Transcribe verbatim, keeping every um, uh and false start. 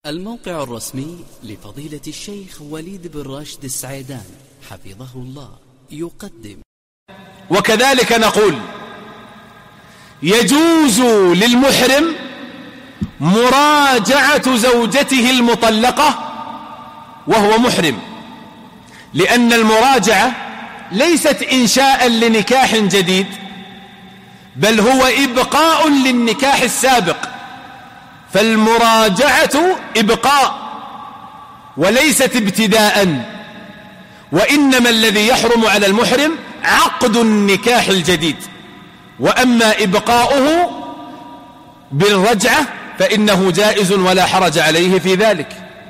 الموقع الرسمي لفضيلة الشيخ وليد بن راشد السعيدان حفظه الله يقدم. وكذلك نقول يجوز للمحرم مراجعة زوجته المطلقة وهو محرم، لأن المراجعة ليست إنشاء لنكاح جديد، بل هو إبقاء للنكاح السابق، فالمراجعة إبقاء وليست ابتداء، وإنما الذي يحرم على المحرم عقد النكاح الجديد، وأما إبقاؤه بالرجعة فإنه جائز ولا حرج عليه في ذلك.